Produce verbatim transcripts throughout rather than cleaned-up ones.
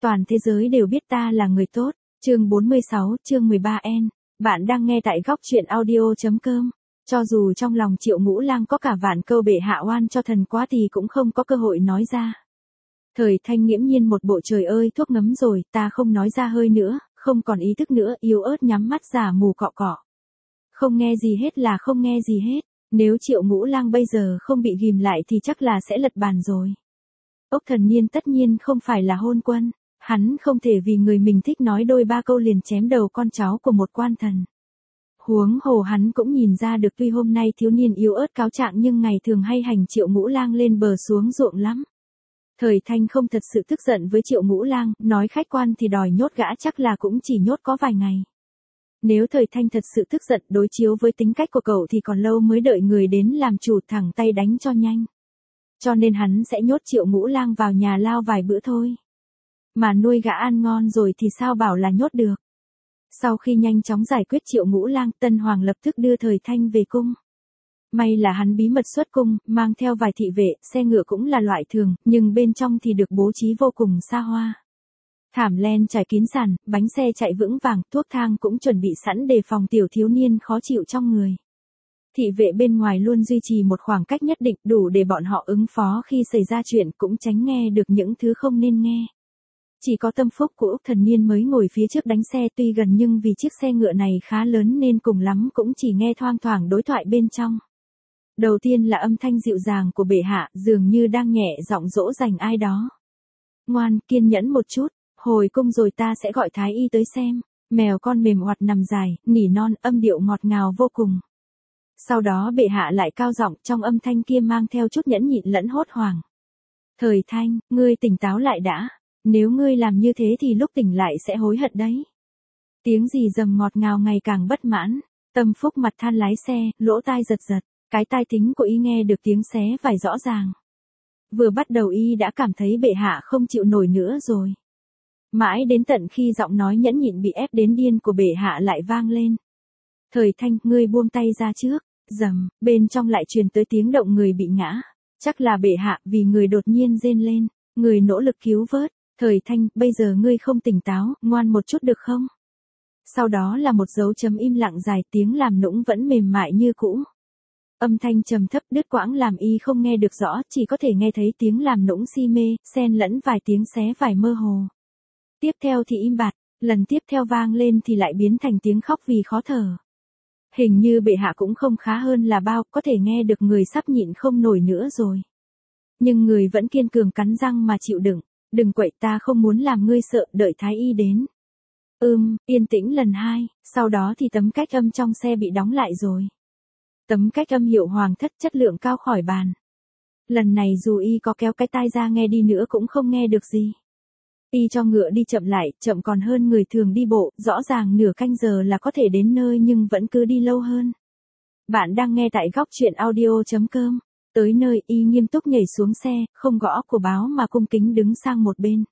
Toàn thế giới đều biết ta là người tốt. Chương bốn mươi sáu, chương mười ba N. Bạn đang nghe tại góc truyện audio.com. Cho dù trong lòng Triệu Ngũ Lang có cả vạn câu bệ hạ oan cho thần quá thì cũng không có cơ hội nói ra. Thời Thanh nghiễm nhiên một bộ trời ơi thuốc ngấm rồi, ta không nói ra hơi nữa, không còn ý thức nữa, yếu ớt nhắm mắt giả mù cọ cọ. Không nghe gì hết là không nghe gì hết, nếu Triệu Ngũ Lang bây giờ không bị ghim lại thì chắc là sẽ lật bàn rồi. Ốc Thần Niên tất nhiên không phải là hôn quân, hắn không thể vì người mình thích nói đôi ba câu liền chém đầu con cháu của một quan thần. Huống hồ hắn cũng nhìn ra được tuy hôm nay thiếu niên yếu ớt cáo trạng nhưng ngày thường hay hành Triệu Ngũ Lang lên bờ xuống ruộng lắm. Thời Thanh không thật sự tức giận với Triệu Ngũ Lang, nói khách quan thì đòi nhốt gã chắc là cũng chỉ nhốt có vài ngày. Nếu Thời Thanh thật sự tức giận đối chiếu với tính cách của cậu thì còn lâu mới đợi người đến làm chủ, thẳng tay đánh cho nhanh. Cho nên hắn sẽ nhốt Triệu Ngũ Lang vào nhà lao vài bữa thôi. Mà nuôi gã ăn ngon rồi thì sao bảo là nhốt được. Sau khi nhanh chóng giải quyết Triệu Ngũ Lang, Tân Hoàng lập tức đưa Thời Thanh về cung. May là hắn bí mật xuất cung, mang theo vài thị vệ, xe ngựa cũng là loại thường, nhưng bên trong thì được bố trí vô cùng xa hoa. Thảm len trải kín sàn, bánh xe chạy vững vàng, thuốc thang cũng chuẩn bị sẵn đề phòng tiểu thiếu niên khó chịu trong người. Thị vệ bên ngoài luôn duy trì một khoảng cách nhất định đủ để bọn họ ứng phó khi xảy ra chuyện, cũng tránh nghe được những thứ không nên nghe. Chỉ có tâm phúc của Úc Thần Niên mới ngồi phía trước đánh xe, tuy gần nhưng vì chiếc xe ngựa này khá lớn nên cùng lắm cũng chỉ nghe thoang thoảng đối thoại bên trong. Đầu tiên là âm thanh dịu dàng của bệ hạ, dường như đang nhẹ giọng dỗ dành ai đó. Ngoan, kiên nhẫn một chút, hồi cung rồi ta sẽ gọi thái y tới xem. Mèo con mềm oặt nằm dài, nỉ non, âm điệu ngọt ngào vô cùng. Sau đó bệ hạ lại cao giọng, trong âm thanh kia mang theo chút nhẫn nhịn lẫn hốt hoảng. Thời Thanh, ngươi tỉnh táo lại đã. Nếu ngươi làm như thế thì lúc tỉnh lại sẽ hối hận đấy. Tiếng gì rầm ngọt ngào ngày càng bất mãn. Tâm phúc mặt than lái xe, lỗ tai giật giật. Cái tai tính của y nghe được tiếng xé vải rõ ràng. Vừa bắt đầu y đã cảm thấy bệ hạ không chịu nổi nữa rồi. Mãi đến tận khi giọng nói nhẫn nhịn bị ép đến điên của bệ hạ lại vang lên. Thời Thanh, ngươi buông tay ra trước. Rầm, bên trong lại truyền tới tiếng động người bị ngã. Chắc là bệ hạ, vì người đột nhiên rên lên. Người nỗ lực cứu vớt. Thời Thanh, bây giờ ngươi không tỉnh táo, ngoan một chút được không? Sau đó là một dấu chấm im lặng dài, tiếng làm nũng vẫn mềm mại như cũ. Âm thanh trầm thấp đứt quãng làm y không nghe được rõ, chỉ có thể nghe thấy tiếng làm nũng si mê, xen lẫn vài tiếng xé vải mơ hồ. Tiếp theo thì im bặt, lần tiếp theo vang lên thì lại biến thành tiếng khóc vì khó thở. Hình như bệ hạ cũng không khá hơn là bao, có thể nghe được người sắp nhịn không nổi nữa rồi. Nhưng người vẫn kiên cường cắn răng mà chịu đựng. Đừng quậy, ta không muốn làm ngươi sợ, đợi thái y đến. Ừm, yên tĩnh lần hai, sau đó thì tấm cách âm trong xe bị đóng lại rồi. Tấm cách âm hiệu Hoàng thất chất lượng cao khỏi bàn. Lần này dù y có kéo cái tai ra nghe đi nữa cũng không nghe được gì. Y cho ngựa đi chậm lại, chậm còn hơn người thường đi bộ, rõ ràng nửa canh giờ là có thể đến nơi nhưng vẫn cứ đi lâu hơn. Bạn đang nghe tại góc truyện audio.com. Tới nơi y nghiêm túc nhảy xuống xe, không gõ của báo mà cung kính đứng sang một bên.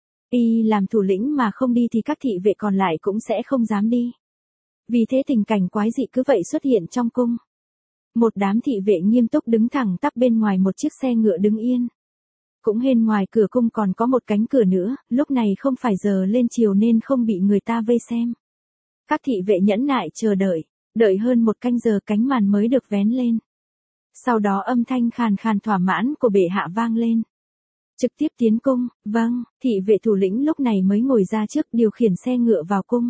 Y làm thủ lĩnh mà không đi thì các thị vệ còn lại cũng sẽ không dám đi. Vì thế tình cảnh quái dị cứ vậy xuất hiện trong cung. Một đám thị vệ nghiêm túc đứng thẳng tắp bên ngoài một chiếc xe ngựa đứng yên. Cũng hên ngoài cửa cung còn có một cánh cửa nữa, lúc này không phải giờ lên chiều nên không bị người ta vây xem. Các thị vệ nhẫn nại chờ đợi, đợi hơn một canh giờ cánh màn mới được vén lên. Sau đó âm thanh khàn khàn thỏa mãn của bệ hạ vang lên. Trực tiếp tiến cung, vâng, thị vệ thủ lĩnh lúc này mới ngồi ra trước điều khiển xe ngựa vào cung.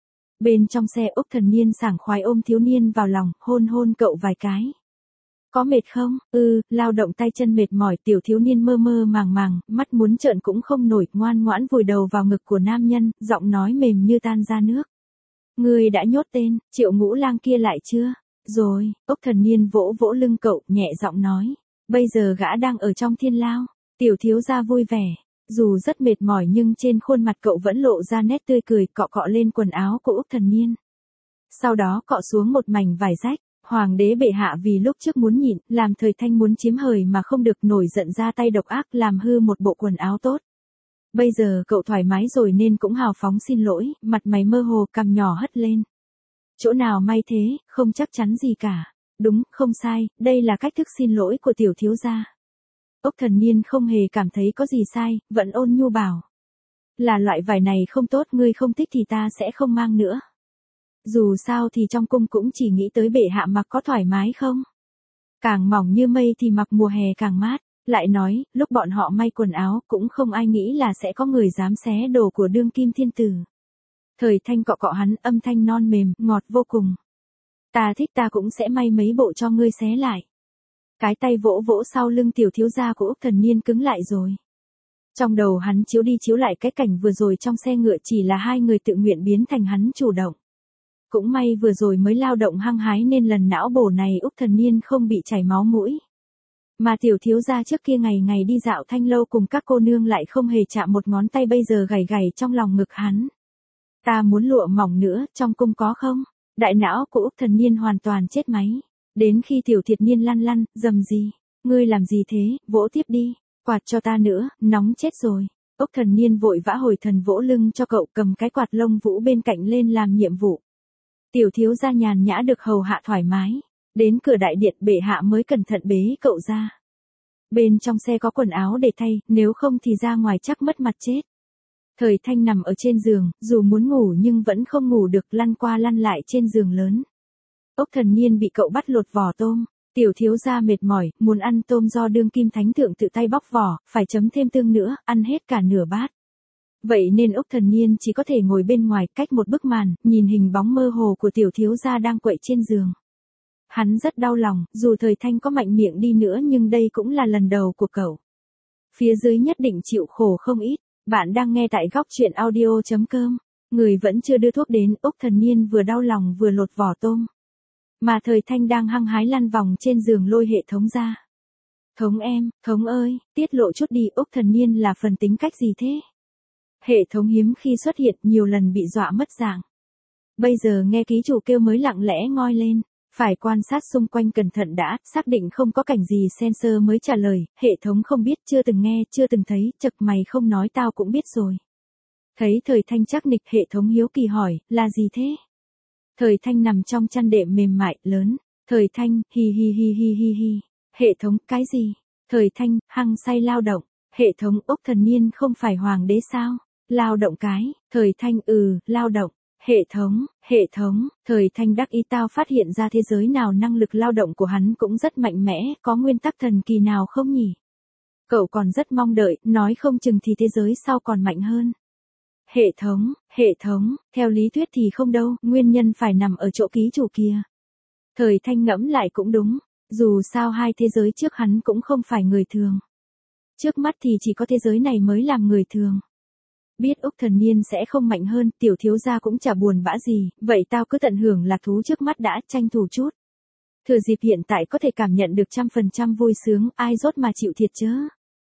Bên trong xe Úc Thần Niên sảng khoái ôm thiếu niên vào lòng, hôn hôn cậu vài cái. Có mệt không? Ừ, lao động tay chân mệt mỏi, tiểu thiếu niên mơ mơ màng màng, mắt muốn trợn cũng không nổi, ngoan ngoãn vùi đầu vào ngực của nam nhân, giọng nói mềm như tan ra nước. Ngươi đã nhốt tên, Triệu Ngũ Lang kia lại chưa? Rồi, Úc Thần Niên vỗ vỗ lưng cậu, nhẹ giọng nói. Bây giờ gã đang ở trong thiên lao. Tiểu thiếu gia vui vẻ. Dù rất mệt mỏi nhưng trên khuôn mặt cậu vẫn lộ ra nét tươi cười, cọ cọ lên quần áo của Úc Thần Niên. Sau đó cọ xuống một mảnh vải rách. Hoàng đế bệ hạ vì lúc trước muốn nhịn, làm Thời Thanh muốn chiếm hời mà không được, nổi giận ra tay độc ác làm hư một bộ quần áo tốt. Bây giờ cậu thoải mái rồi nên cũng hào phóng xin lỗi, mặt mày mơ hồ, cằm nhỏ hất lên. Chỗ nào may thế, không chắc chắn gì cả. Đúng, không sai, đây là cách thức xin lỗi của tiểu thiếu gia. Úc Thần Niên không hề cảm thấy có gì sai, vẫn ôn nhu bảo. Là loại vải này không tốt, ngươi không thích thì ta sẽ không mang nữa. Dù sao thì trong cung cũng chỉ nghĩ tới bệ hạ mặc có thoải mái không. Càng mỏng như mây thì mặc mùa hè càng mát. Lại nói, lúc bọn họ may quần áo cũng không ai nghĩ là sẽ có người dám xé đồ của đương kim thiên tử. Thời Thanh cọ cọ hắn, âm thanh non mềm, ngọt vô cùng. Ta thích, ta cũng sẽ may mấy bộ cho ngươi xé lại. Cái tay vỗ vỗ sau lưng tiểu thiếu gia của Úc Thần Niên cứng lại rồi. Trong đầu hắn chiếu đi chiếu lại cái cảnh vừa rồi trong xe ngựa, chỉ là hai người tự nguyện biến thành hắn chủ động. Cũng may vừa rồi mới lao động hăng hái nên lần não bổ này Úc Thần Niên không bị chảy máu mũi. Mà tiểu thiếu gia trước kia ngày ngày đi dạo thanh lâu cùng các cô nương lại không hề chạm một ngón tay, bây giờ gầy gầy trong lòng ngực hắn. Ta muốn lụa mỏng nữa, trong cung có không? Đại não của Úc Thần Niên hoàn toàn chết máy. Đến khi tiểu thiệt niên lăn lăn, dầm gì? Ngươi làm gì thế, vỗ tiếp đi, quạt cho ta nữa, nóng chết rồi. Úc Thần Niên vội vã hồi thần vỗ lưng cho cậu, cầm cái quạt lông vũ bên cạnh lên làm nhiệm vụ. Tiểu thiếu gia nhàn nhã được hầu hạ thoải mái. Đến cửa đại điện bệ hạ mới cẩn thận bế cậu ra. Bên trong xe có quần áo để thay, nếu không thì ra ngoài chắc mất mặt chết. Thời Thanh nằm ở trên giường, dù muốn ngủ nhưng vẫn không ngủ được, lăn qua lăn lại trên giường lớn. Úc Thần Niên bị cậu bắt lột vỏ tôm. Tiểu thiếu gia mệt mỏi, muốn ăn tôm do đương kim thánh thượng tự tay bóc vỏ, phải chấm thêm tương nữa, ăn hết cả nửa bát. Vậy nên Úc Thần Niên chỉ có thể ngồi bên ngoài cách một bức màn, nhìn hình bóng mơ hồ của tiểu thiếu gia đang quậy trên giường. Hắn rất đau lòng, dù Thời Thanh có mạnh miệng đi nữa nhưng đây cũng là lần đầu của cậu. Phía dưới nhất định chịu khổ không ít. Bạn đang nghe tại góc truyện audio chấm com. Người vẫn chưa đưa thuốc đến, Úc Thần Niên vừa đau lòng vừa lột vỏ tôm. Mà Thời Thanh đang hăng hái lăn vòng trên giường lôi hệ thống ra. Thống em, thống ơi, tiết lộ chút đi, Úc Thần Niên là phần tính cách gì thế? Hệ thống hiếm khi xuất hiện, nhiều lần bị dọa mất dạng. Bây giờ nghe ký chủ kêu mới lặng lẽ ngoi lên. Phải quan sát xung quanh cẩn thận đã, xác định không có cảnh gì sensor mới trả lời, hệ thống không biết, chưa từng nghe, chưa từng thấy, chật mày không nói tao cũng biết rồi. Thấy Thời Thanh chắc nịch, hệ thống hiếu kỳ hỏi, là gì thế? Thời Thanh nằm trong chăn đệm mềm mại, lớn. Thời Thanh, hi hi hi hi hi hi. Hệ thống, cái gì? Thời Thanh, hăng say lao động. Hệ thống, Úc Thần Niên không phải hoàng đế sao? Lao động cái. Thời Thanh, ừ, lao động. Hệ thống, hệ thống, Thời Thanh đắc ý, tao phát hiện ra thế giới nào năng lực lao động của hắn cũng rất mạnh mẽ, có nguyên tắc thần kỳ nào không nhỉ? Cậu còn rất mong đợi, nói không chừng thì thế giới sau còn mạnh hơn. Hệ thống, hệ thống, theo lý thuyết thì không đâu, nguyên nhân phải nằm ở chỗ ký chủ kia. Thời Thanh ngẫm lại cũng đúng, dù sao hai thế giới trước hắn cũng không phải người thường. Trước mắt thì chỉ có thế giới này mới làm người thường. Biết Úc Thần Niên sẽ không mạnh hơn, tiểu thiếu gia cũng chả buồn bã gì, vậy tao cứ tận hưởng lạc thú trước mắt đã, tranh thủ chút. Thừa dịp hiện tại có thể cảm nhận được trăm phần trăm vui sướng, ai rốt mà chịu thiệt chớ.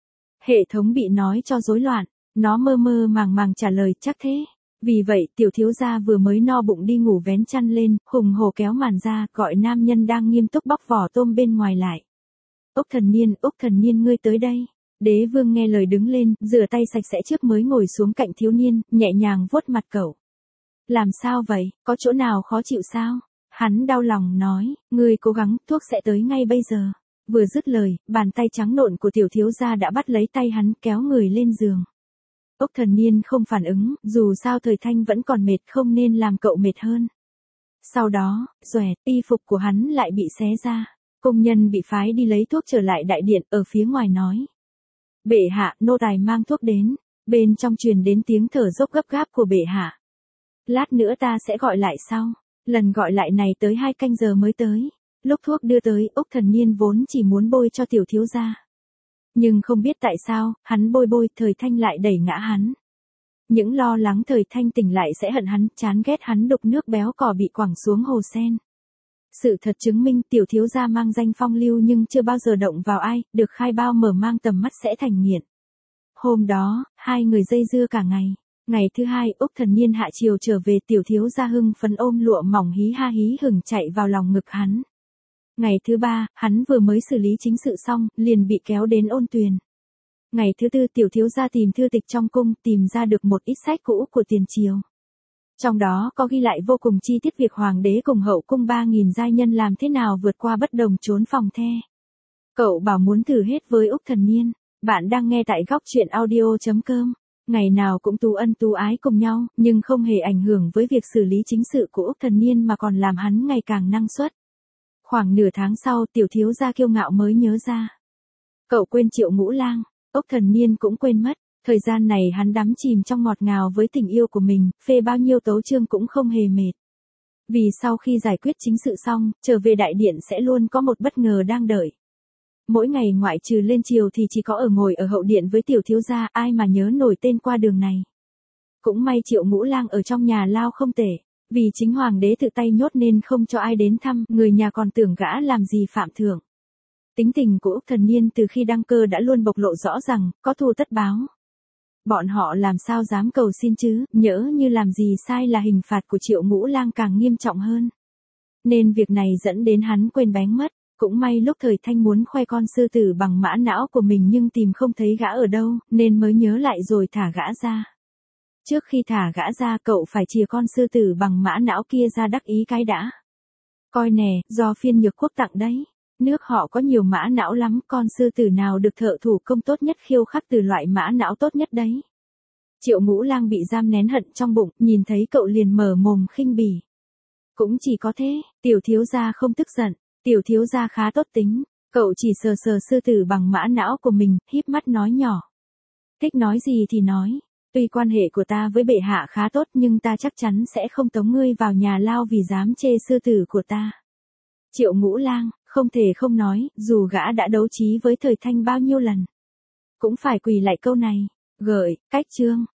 Hệ thống bị nói cho rối loạn, nó mơ mơ màng màng trả lời, chắc thế. Vì vậy, tiểu thiếu gia vừa mới no bụng đi ngủ vén chăn lên, hùng hổ kéo màn ra, gọi nam nhân đang nghiêm túc bóc vỏ tôm bên ngoài lại. Úc Thần Niên, Úc Thần Niên ngươi tới đây. Đế vương nghe lời đứng lên, rửa tay sạch sẽ trước mới ngồi xuống cạnh thiếu niên, nhẹ nhàng vuốt mặt cậu. Làm sao vậy, có chỗ nào khó chịu sao? Hắn đau lòng nói, ngươi cố gắng, thuốc sẽ tới ngay bây giờ. Vừa dứt lời, bàn tay trắng nộn của tiểu thiếu gia đã bắt lấy tay hắn, kéo người lên giường. Úc Thần Niên không phản ứng, dù sao Thời Thanh vẫn còn mệt, không nên làm cậu mệt hơn. Sau đó, xoẹt, y phục của hắn lại bị xé ra. Công nhân bị phái đi lấy thuốc trở lại đại điện, ở phía ngoài nói. Bệ hạ, nô tài mang thuốc đến. Bên trong truyền đến tiếng thở dốc gấp gáp của bệ hạ. Lát nữa ta sẽ gọi lại sau. Lần gọi lại này tới hai canh giờ mới tới. Lúc thuốc đưa tới, Úc Thần Niên vốn chỉ muốn bôi cho tiểu thiếu gia. Nhưng không biết tại sao, hắn bôi bôi, Thời Thanh lại đẩy ngã hắn. Những lo lắng Thời Thanh tỉnh lại sẽ hận hắn, chán ghét hắn đục nước béo cò bị quẳng xuống hồ sen. Sự thật chứng minh tiểu thiếu gia mang danh phong lưu nhưng chưa bao giờ động vào ai, được khai bao mở mang tầm mắt sẽ thành nghiện. Hôm đó, hai người dây dưa cả ngày. Ngày thứ hai, Úc Thần Niên hạ chiều trở về, tiểu thiếu gia hưng phấn ôm lụa mỏng hí ha hí hửng chạy vào lòng ngực hắn. Ngày thứ ba, hắn vừa mới xử lý chính sự xong, liền bị kéo đến ôn tuyền. Ngày thứ tư, tiểu thiếu gia tìm thư tịch trong cung, tìm ra được một ít sách cũ của tiền triều. Trong đó có ghi lại vô cùng chi tiết việc hoàng đế cùng hậu cung ba nghìn giai nhân làm thế nào vượt qua bất đồng trốn phòng the. Cậu bảo muốn thử hết với Úc Thần Niên. Bạn đang nghe tại góc truyện audio chấm com. Ngày nào cũng tú ân tú ái cùng nhau, nhưng không hề ảnh hưởng với việc xử lý chính sự của Úc Thần Niên mà còn làm hắn ngày càng năng suất. Khoảng nửa tháng sau, tiểu thiếu gia kiêu ngạo mới nhớ ra. Cậu quên Triệu Ngũ Lang, Úc Thần Niên cũng quên mất. Thời gian này hắn đắm chìm trong ngọt ngào với tình yêu của mình, phê bao nhiêu tấu chương cũng không hề mệt. Vì sau khi giải quyết chính sự xong, trở về đại điện sẽ luôn có một bất ngờ đang đợi. Mỗi ngày ngoại trừ lên triều thì chỉ có ở ngồi ở hậu điện với tiểu thiếu gia, ai mà nhớ nổi tên qua đường này. Cũng may Triệu Ngũ Lang ở trong nhà lao không tệ, vì chính hoàng đế tự tay nhốt nên không cho ai đến thăm, người nhà còn tưởng gã làm gì phạm thượng. Tính tình của Úc Thần Niên từ khi đăng cơ đã luôn bộc lộ rõ rằng, có thù tất báo. Bọn họ làm sao dám cầu xin chứ, nhỡ như làm gì sai là hình phạt của Triệu Ngũ Lang càng nghiêm trọng hơn. Nên việc này dẫn đến hắn quên bén mất. Cũng may lúc thời Thanh muốn khoe con sư tử bằng mã não của mình nhưng tìm không thấy gã ở đâu, nên mới nhớ lại rồi thả gã ra. Trước khi thả gã ra cậu phải chìa con sư tử bằng mã não kia ra đắc ý cái đã. Coi nè, do phiên nhược quốc tặng đấy. Nước họ có nhiều mã não lắm, con sư tử nào được thợ thủ công tốt nhất khiêu khắc từ loại mã não tốt nhất đấy. Triệu Ngũ Lang bị giam nén hận trong bụng, nhìn thấy cậu liền mở mồm khinh bỉ. Cũng chỉ có thế, tiểu thiếu gia không tức giận. Tiểu thiếu gia khá tốt tính, cậu chỉ sờ sờ sư tử bằng mã não của mình, híp mắt nói nhỏ. Thích nói gì thì nói, tuy quan hệ của ta với bệ hạ khá tốt nhưng ta chắc chắn sẽ không tống ngươi vào nhà lao vì dám chê sư tử của ta. Triệu Ngũ Lang, không thể không nói, dù gã đã đấu trí với thời Thanh bao nhiêu lần. Cũng phải quỳ lại câu này, gợi, cách chương.